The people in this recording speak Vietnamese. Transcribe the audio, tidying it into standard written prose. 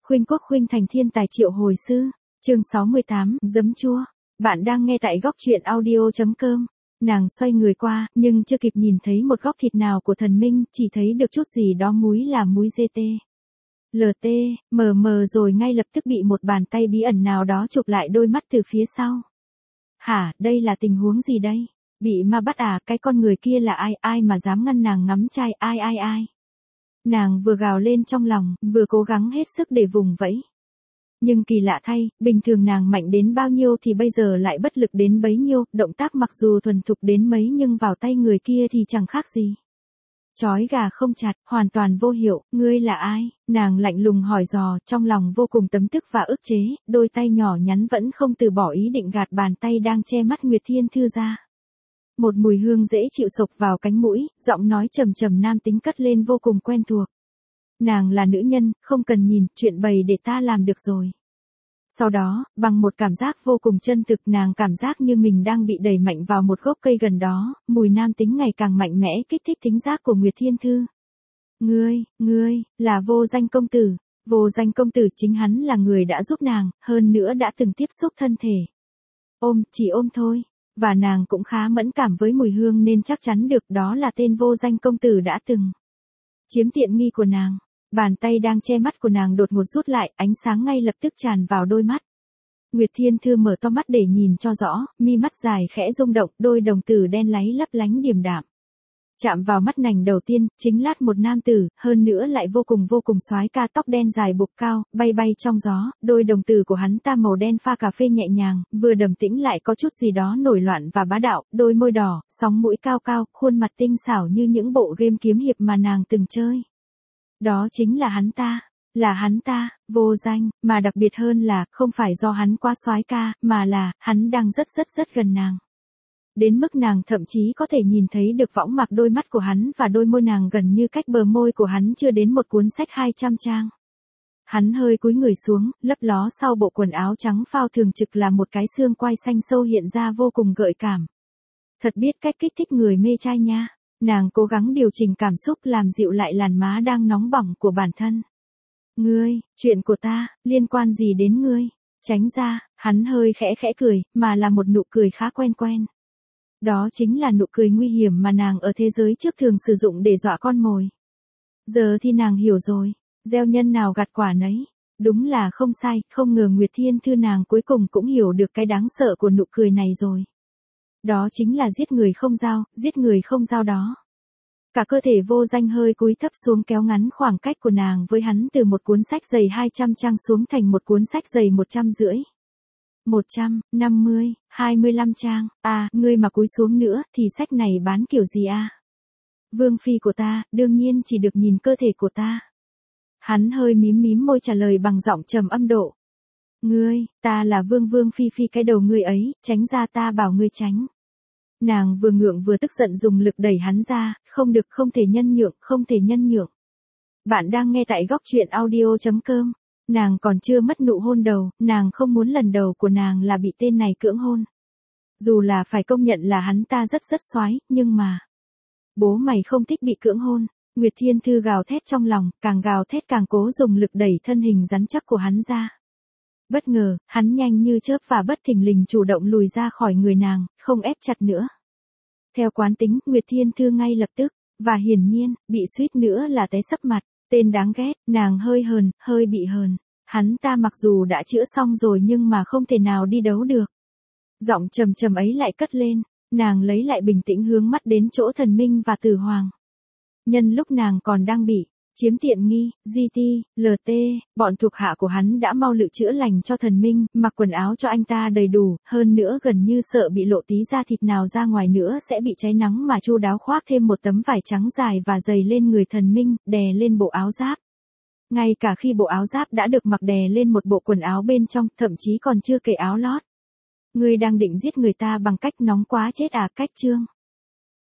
Khuynh Quốc khuynh thành thiên tài triệu hồi sư, chương 68, giấm chua. Bạn đang nghe tại góc truyện audio.com. Nàng xoay người qua, nhưng chưa kịp nhìn thấy một góc thịt nào của thần minh, chỉ thấy được chút gì đó múi là múi GT. LT, mờ rồi ngay lập tức bị một bàn tay bí ẩn nào đó chụp lại đôi mắt từ phía sau. Hả, đây là tình huống gì đây? Bị ma bắt à, cái con người kia là ai mà dám ngăn nàng ngắm trai, ai. Nàng vừa gào lên trong lòng, vừa cố gắng hết sức để vùng vẫy. Nhưng kỳ lạ thay, bình thường nàng mạnh đến bao nhiêu thì bây giờ lại bất lực đến bấy nhiêu, động tác mặc dù thuần thục đến mấy nhưng vào tay người kia thì chẳng khác gì. Chói gà không chặt, hoàn toàn vô hiệu, ngươi là ai? Nàng lạnh lùng hỏi dò, trong lòng vô cùng tấm tức và ức chế, đôi tay nhỏ nhắn vẫn không từ bỏ ý định gạt bàn tay đang che mắt Nguyệt Thiên Thư ra. Một mùi hương dễ chịu sộc vào cánh mũi, giọng nói trầm trầm nam tính cất lên vô cùng quen thuộc. Nàng là nữ nhân, không cần nhìn, chuyện bày để ta làm được rồi. Sau đó, bằng một cảm giác vô cùng chân thực nàng cảm giác như mình đang bị đẩy mạnh vào một gốc cây gần đó, mùi nam tính ngày càng mạnh mẽ kích thích thính giác của Nguyệt Thiên Thư. Ngươi, là Vô Danh công tử. Vô Danh công tử chính hắn là người đã giúp nàng, hơn nữa đã từng tiếp xúc thân thể. Chỉ ôm thôi. Và nàng cũng khá mẫn cảm với mùi hương nên chắc chắn được đó là tên Vô Danh công tử đã từng chiếm tiện nghi của nàng. Bàn tay đang che mắt của nàng đột ngột rút lại, ánh sáng ngay lập tức tràn vào đôi mắt. Nguyệt Thiên Thư mở to mắt để nhìn cho rõ, mi mắt dài khẽ rung động, đôi đồng tử đen láy lấp lánh điềm đạm. Chạm vào mắt nàng đầu tiên, chính lát một nam tử, hơn nữa lại vô cùng soái ca, tóc đen dài buộc cao, bay trong gió, đôi đồng tử của hắn ta màu đen pha cà phê nhẹ nhàng, vừa đầm tĩnh lại có chút gì đó nổi loạn và bá đạo, đôi môi đỏ, sóng mũi cao, khuôn mặt tinh xảo như những bộ game kiếm hiệp mà nàng từng chơi. Đó chính là hắn ta, Vô Danh, mà đặc biệt hơn là, không phải do hắn quá soái ca, mà là, hắn đang rất gần nàng. Đến mức nàng thậm chí có thể nhìn thấy được võng mạc đôi mắt của hắn và đôi môi nàng gần như cách bờ môi của hắn chưa đến một cuốn sách 200 trang. Hắn hơi cúi người xuống, lấp ló sau bộ quần áo trắng phao thường trực là một cái xương quai xanh sâu hiện ra vô cùng gợi cảm. Thật biết cách kích thích người mê trai nha. Nàng cố gắng điều chỉnh cảm xúc làm dịu lại làn má đang nóng bỏng của bản thân. Ngươi, chuyện của ta, liên quan gì đến ngươi? Tránh ra, hắn hơi khẽ cười, mà là một nụ cười khá quen. Đó chính là nụ cười nguy hiểm mà nàng ở thế giới trước thường sử dụng để dọa con mồi. Giờ thì nàng hiểu rồi, gieo nhân nào gặt quả nấy. Đúng là không sai, không ngờ Nguyệt Thiên Thư nàng cuối cùng cũng hiểu được cái đáng sợ của nụ cười này rồi. Đó chính là giết người không dao đó. Cả cơ thể Vô Danh hơi cúi thấp xuống kéo ngắn khoảng cách của nàng với hắn từ một cuốn sách dày 200 trang xuống thành một cuốn sách dày 150. 25 trang, ngươi mà cúi xuống nữa thì sách này bán kiểu gì à? Vương phi của ta, đương nhiên chỉ được nhìn cơ thể của ta. Hắn hơi mím môi trả lời bằng giọng trầm âm độ. Ta là vương phi cái đầu ngươi ấy, tránh ra ta bảo ngươi tránh. Nàng vừa ngượng vừa tức giận dùng lực đẩy hắn ra, không thể nhân nhượng. Bạn đang nghe tại góc truyện audio.com. Nàng còn chưa mất nụ hôn đầu, nàng không muốn lần đầu của nàng là bị tên này cưỡng hôn. Dù là phải công nhận là hắn ta rất soái, nhưng mà bố mày không thích bị cưỡng hôn. Nguyệt Thiên Thư gào thét trong lòng, càng gào thét càng cố dùng lực đẩy thân hình rắn chắc của hắn ra. Bất ngờ, hắn nhanh như chớp và bất thình lình chủ động lùi ra khỏi người nàng, không ép chặt nữa. Theo quán tính, Nguyệt Thiên Thư ngay lập tức, và hiển nhiên, bị suýt nữa là té sấp mặt. Tên đáng ghét, nàng hơi bị hờn. Hắn ta mặc dù đã chữa xong rồi nhưng mà không thể nào đi đấu được. Giọng trầm ấy lại cất lên, nàng lấy lại bình tĩnh hướng mắt đến chỗ thần minh và tử hoàng. Nhân lúc nàng còn đang bị chiếm tiện nghi, GT, LT, bọn thuộc hạ của hắn đã mau lự chữa lành cho thần minh, mặc quần áo cho anh ta đầy đủ, hơn nữa gần như sợ bị lộ tí da thịt nào ra ngoài nữa sẽ bị cháy nắng mà chu đáo khoác thêm một tấm vải trắng dài và dày lên người thần minh, đè lên bộ áo giáp. Ngay cả khi bộ áo giáp đã được mặc đè lên một bộ quần áo bên trong, thậm chí còn chưa kể áo lót. Ngươi đang định giết người ta bằng cách nóng quá chết à? Cách chương